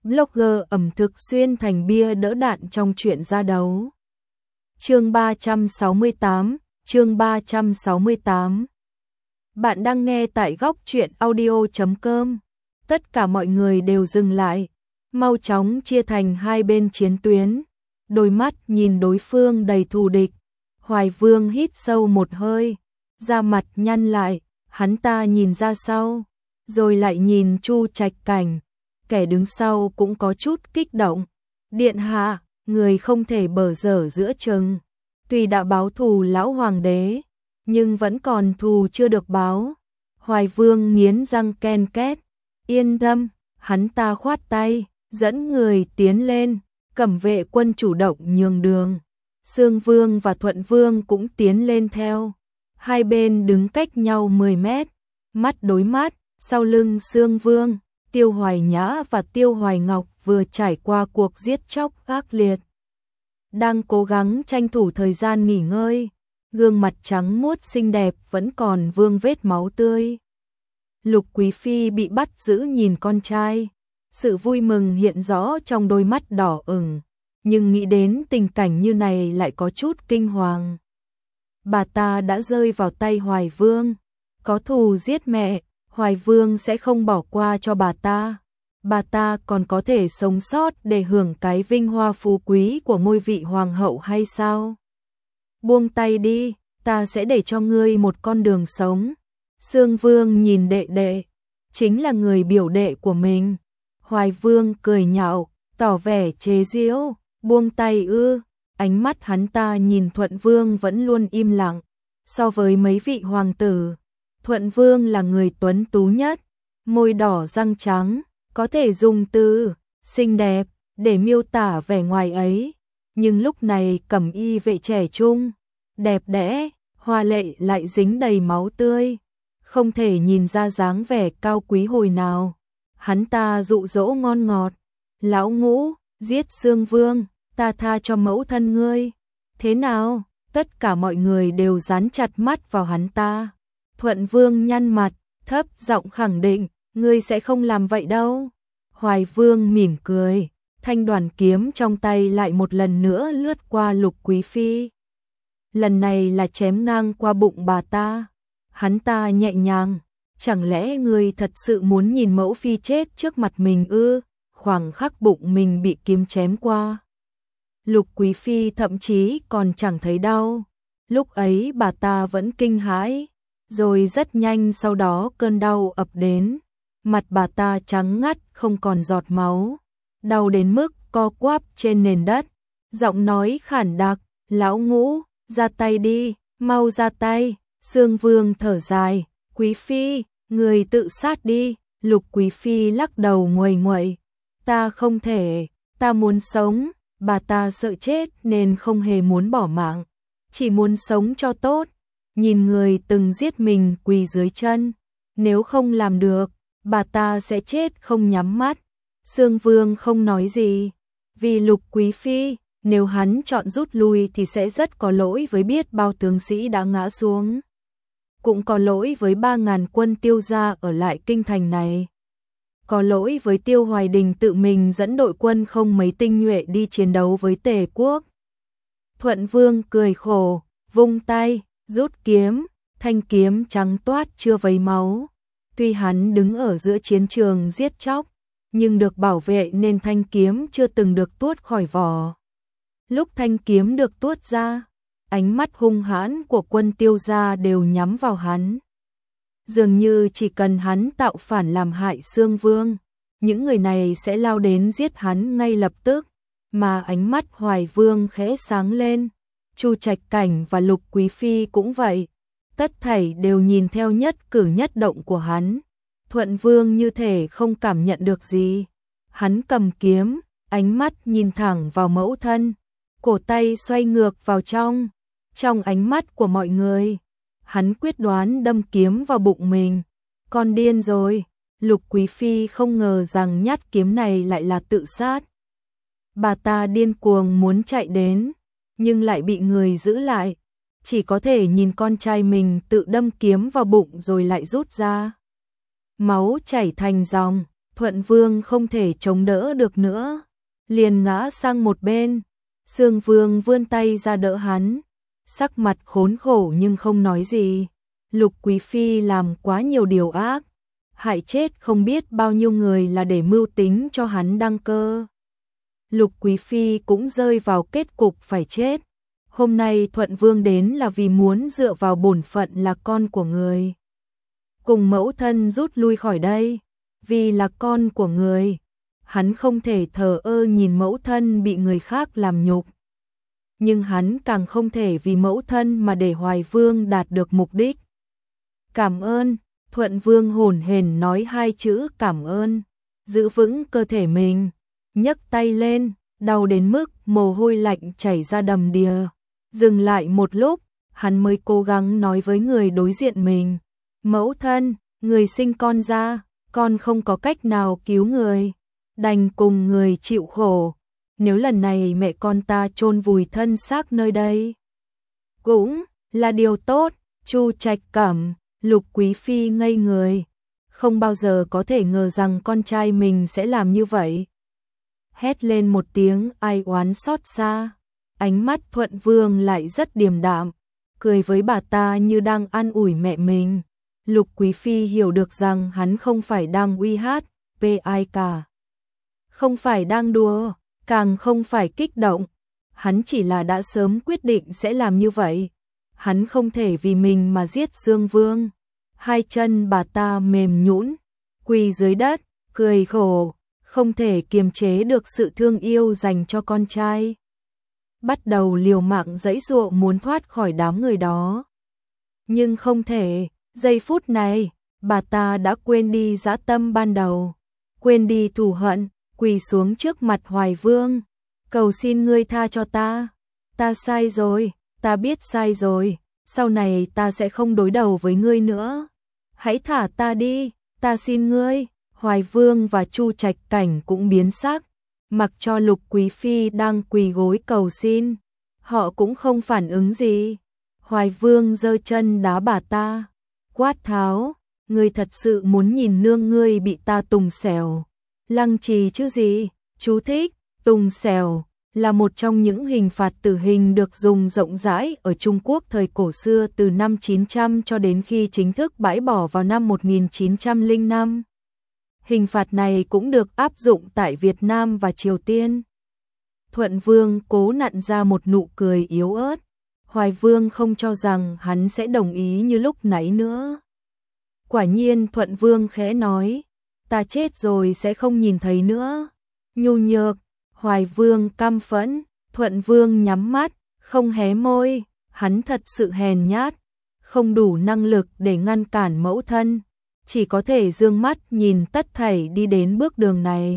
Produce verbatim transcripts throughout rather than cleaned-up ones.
blogger ẩm thực xuyên thành bia đỡ đạn trong chuyện ra đấu. Chương ba trăm sáu mươi tám, chương ba trăm sáu mươi tám. Bạn đang nghe tại góc truyện audio chấm com. Tất cả mọi người đều dừng lại, mau chóng chia thành hai bên chiến tuyến, đôi mắt nhìn đối phương đầy thù địch. Hoài Vương hít sâu một hơi, da mặt nhăn lại, hắn ta nhìn ra sau, rồi lại nhìn Chu Trạch Cảnh, kẻ đứng sau cũng có chút kích động. Điện hạ, người không thể bở dở giữa chừng, tuy đã báo thù lão hoàng đế, nhưng vẫn còn thù chưa được báo. Hoài Vương nghiến răng ken két, yên tâm, hắn ta khoát tay, dẫn người tiến lên, Cẩm vệ quân chủ động nhường đường. Sương Vương và Thuận Vương cũng tiến lên theo. Hai bên đứng cách nhau mười mét, mắt đối mắt. Sau lưng Sương Vương, Tiêu Hoài Nhã và Tiêu Hoài Ngọc vừa trải qua cuộc giết chóc ác liệt, đang cố gắng tranh thủ thời gian nghỉ ngơi. Gương mặt trắng muốt xinh đẹp vẫn còn vương vết máu tươi. Lục Quý Phi bị bắt giữ nhìn con trai, sự vui mừng hiện rõ trong đôi mắt đỏ ửng, nhưng nghĩ đến tình cảnh như này lại có chút kinh hoàng. Bà ta đã rơi vào tay Hoài Vương, có thù giết mẹ, Hoài Vương sẽ không bỏ qua cho bà ta. Bà ta còn có thể sống sót để hưởng cái vinh hoa phú quý của ngôi vị hoàng hậu hay sao? Buông tay đi, ta sẽ để cho ngươi một con đường sống. Sương Vương nhìn đệ đệ, chính là người biểu đệ của mình. Hoài Vương cười nhạo, tỏ vẻ chế giễu, buông tay ư? Ánh mắt hắn ta nhìn Thuận Vương vẫn luôn im lặng. So với mấy vị hoàng tử, Thuận Vương là người tuấn tú nhất, môi đỏ răng trắng, có thể dùng từ xinh đẹp để miêu tả vẻ ngoài ấy. Nhưng lúc này cẩm y vệ trẻ trung, đẹp đẽ, hoa lệ lại dính đầy máu tươi, không thể nhìn ra dáng vẻ cao quý hồi nào. Hắn ta dụ dỗ ngon ngọt, lão Ngũ, giết Sương Vương, ta tha cho mẫu thân ngươi. Thế nào? Tất cả mọi người đều dán chặt mắt vào hắn ta. Thuận Vương nhăn mặt, thấp giọng khẳng định, ngươi sẽ không làm vậy đâu. Hoài Vương mỉm cười, thanh đoàn kiếm trong tay lại một lần nữa lướt qua Lục Quý Phi. Lần này là chém ngang qua bụng bà ta. Hắn ta nhẹ nhàng, chẳng lẽ ngươi thật sự muốn nhìn mẫu phi chết trước mặt mình ư? Khoảng khắc bụng mình bị kiếm chém qua, Lục Quý Phi thậm chí còn chẳng thấy đau. Lúc ấy bà ta vẫn kinh hãi, rồi rất nhanh sau đó cơn đau ập đến. Mặt bà ta trắng ngắt không còn giọt máu, đau đến mức co quắp trên nền đất. Giọng nói khản đặc, lão Ngũ, ra tay đi, mau ra tay. Sương Vương thở dài, Quý Phi, người tự sát đi. Lục Quý Phi lắc đầu nguầy nguậy, ta không thể, ta muốn sống. Bà ta sợ chết nên không hề muốn bỏ mạng, chỉ muốn sống cho tốt. Nhìn người từng giết mình quỳ dưới chân, nếu không làm được, bà ta sẽ chết không nhắm mắt. Sương Vương không nói gì, vì Lục Quý Phi, nếu hắn chọn rút lui thì sẽ rất có lỗi với biết bao tướng sĩ đã ngã xuống, cũng có lỗi với ba ngàn quân Tiêu gia ở lại kinh thành này, có lỗi với Tiêu Hoài Đình tự mình dẫn đội quân không mấy tinh nhuệ đi chiến đấu với Tề quốc. Thuận Vương cười khổ, vung tay, rút kiếm, thanh kiếm trắng toát chưa vấy máu. Tuy hắn đứng ở giữa chiến trường giết chóc, nhưng được bảo vệ nên thanh kiếm chưa từng được tuốt khỏi vỏ. Lúc thanh kiếm được tuốt ra, ánh mắt hung hãn của quân Tiêu gia đều nhắm vào hắn. Dường như chỉ cần hắn tạo phản làm hại Sương Vương, những người này sẽ lao đến giết hắn ngay lập tức. Mà ánh mắt Hoài Vương khẽ sáng lên, Chu Trạch Cảnh và Lục Quý Phi cũng vậy, tất thảy đều nhìn theo nhất cử nhất động của hắn. Thuận Vương như thể không cảm nhận được gì, hắn cầm kiếm, ánh mắt nhìn thẳng vào mẫu thân, cổ tay xoay ngược vào trong. Trong ánh mắt của mọi người, hắn quyết đoán đâm kiếm vào bụng mình. Con điên rồi. Lục Quý Phi không ngờ rằng nhát kiếm này lại là tự sát. Bà ta điên cuồng muốn chạy đến, nhưng lại bị người giữ lại, chỉ có thể nhìn con trai mình tự đâm kiếm vào bụng rồi lại rút ra. Máu chảy thành dòng, Thuận Vương không thể chống đỡ được nữa, liền ngã sang một bên. Sương Vương vươn tay ra đỡ hắn, sắc mặt khốn khổ nhưng không nói gì. Lục Quý Phi làm quá nhiều điều ác, hại chết không biết bao nhiêu người là để mưu tính cho hắn đăng cơ. Lục Quý Phi cũng rơi vào kết cục phải chết. Hôm nay Thuận Vương đến là vì muốn dựa vào bổn phận là con của người, cùng mẫu thân rút lui khỏi đây. Vì là con của người, hắn không thể thờ ơ nhìn mẫu thân bị người khác làm nhục. Nhưng hắn càng không thể vì mẫu thân mà để Hoài Vương đạt được mục đích. Cảm ơn, Thuận Vương hổn hển nói hai chữ cảm ơn, giữ vững cơ thể mình, nhấc tay lên, đau đến mức mồ hôi lạnh chảy ra đầm đìa. Dừng lại một lúc, hắn mới cố gắng nói với người đối diện mình, mẫu thân, người sinh con ra, con không có cách nào cứu người, đành cùng người chịu khổ. Nếu lần này mẹ con ta chôn vùi thân xác nơi đây, cũng là điều tốt. Chu Trạch Cẩm, Lục Quý Phi ngây người, không bao giờ có thể ngờ rằng con trai mình sẽ làm như vậy. Hét lên một tiếng ai oán xót xa, ánh mắt Thuận Vương lại rất điềm đạm, cười với bà ta như đang an ủi mẹ mình. Lục Quý Phi hiểu được rằng hắn không phải đang uy hát về ai cả, không phải đang đùa, càng không phải kích động, hắn chỉ là đã sớm quyết định sẽ làm như vậy. Hắn không thể vì mình mà giết Dương Vương. Hai chân bà ta mềm nhũn, quỳ dưới đất, cười khổ, không thể kiềm chế được sự thương yêu dành cho con trai. Bắt đầu liều mạng giãy giụa muốn thoát khỏi đám người đó. Nhưng không thể, giây phút này, bà ta đã quên đi dã tâm ban đầu, quên đi thù hận, quỳ xuống trước mặt Hoài Vương, cầu xin ngươi tha cho ta, ta sai rồi, ta biết sai rồi, sau này ta sẽ không đối đầu với ngươi nữa, hãy thả ta đi, ta xin ngươi. Hoài Vương và Chu Trạch Cảnh cũng biến sắc, mặc cho Lục Quý Phi đang quỳ gối cầu xin, họ cũng không phản ứng gì. Hoài Vương giơ chân đá bà ta, quát tháo, ngươi thật sự muốn nhìn nương ngươi bị ta tùng xẻo, lăng trì chứ gì. Chú thích, tùng xẻo là một trong những hình phạt tử hình được dùng rộng rãi ở Trung Quốc thời cổ xưa từ năm chín trăm cho đến khi chính thức bãi bỏ vào năm một nghìn chín trăm lẻ năm. Hình phạt này cũng được áp dụng tại Việt Nam và Triều Tiên. Thuận Vương cố nặn ra một nụ cười yếu ớt. Hoài Vương không cho rằng hắn sẽ đồng ý như lúc nãy nữa. Quả nhiên Thuận Vương khẽ nói, ta chết rồi sẽ không nhìn thấy nữa. Nhu nhược, Hoài Vương căm phẫn, Thuận Vương nhắm mắt, không hé môi, hắn thật sự hèn nhát, không đủ năng lực để ngăn cản mẫu thân, chỉ có thể dương mắt nhìn tất thảy đi đến bước đường này.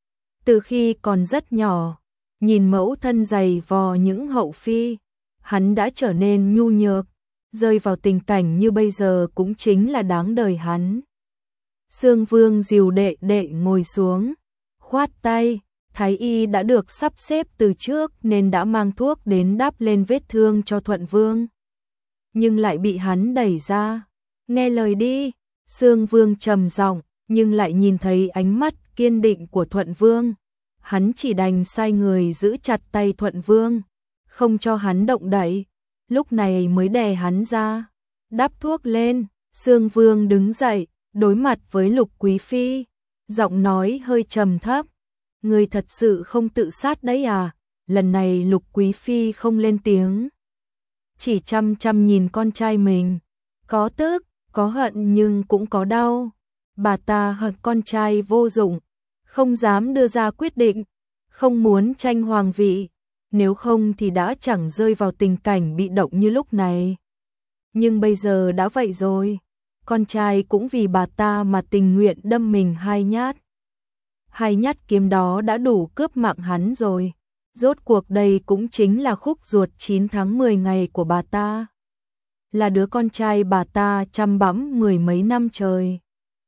Từ khi còn rất nhỏ, nhìn mẫu thân giày vò những hậu phi, hắn đã trở nên nhu nhược, rơi vào tình cảnh như bây giờ cũng chính là đáng đời hắn. Sương Vương dìu đệ đệ ngồi xuống, khoát tay, thái y đã được sắp xếp từ trước nên đã mang thuốc đến đắp lên vết thương cho Thuận Vương. Nhưng lại bị hắn đẩy ra, nghe lời đi. Sương Vương trầm giọng, nhưng lại nhìn thấy ánh mắt kiên định của Thuận Vương. Hắn chỉ đành sai người giữ chặt tay Thuận Vương, không cho hắn động đậy, lúc này mới đè hắn ra, đắp thuốc lên. Sương Vương đứng dậy, đối mặt với Lục Quý Phi, giọng nói hơi trầm thấp, người thật sự không tự sát đấy à? Lần này Lục Quý Phi không lên tiếng, chỉ chăm chăm nhìn con trai mình, có tức, có hận nhưng cũng có đau. Bà ta hận con trai vô dụng, không dám đưa ra quyết định, không muốn tranh hoàng vị, nếu không thì đã chẳng rơi vào tình cảnh bị động như lúc này. Nhưng bây giờ đã vậy rồi, con trai cũng vì bà ta mà tình nguyện đâm mình hai nhát. Hai nhát kiếm đó đã đủ cướp mạng hắn rồi, rốt cuộc đây cũng chính là khúc ruột chín tháng mười ngày của bà ta. Là đứa con trai bà ta chăm bẵm mười mấy năm trời.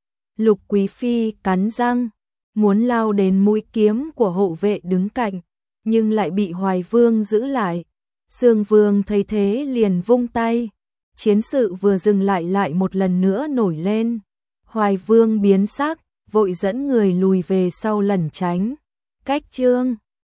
Lục Quý Phi cắn răng, muốn lao đến mũi kiếm của hộ vệ đứng cạnh, nhưng lại bị Hoài Vương giữ lại. Sương Vương thấy thế liền vung tay, chiến sự vừa dừng lại lại một lần nữa nổi lên. Hoài Vương biến sắc, vội dẫn người lùi về sau lẩn tránh. Cách chương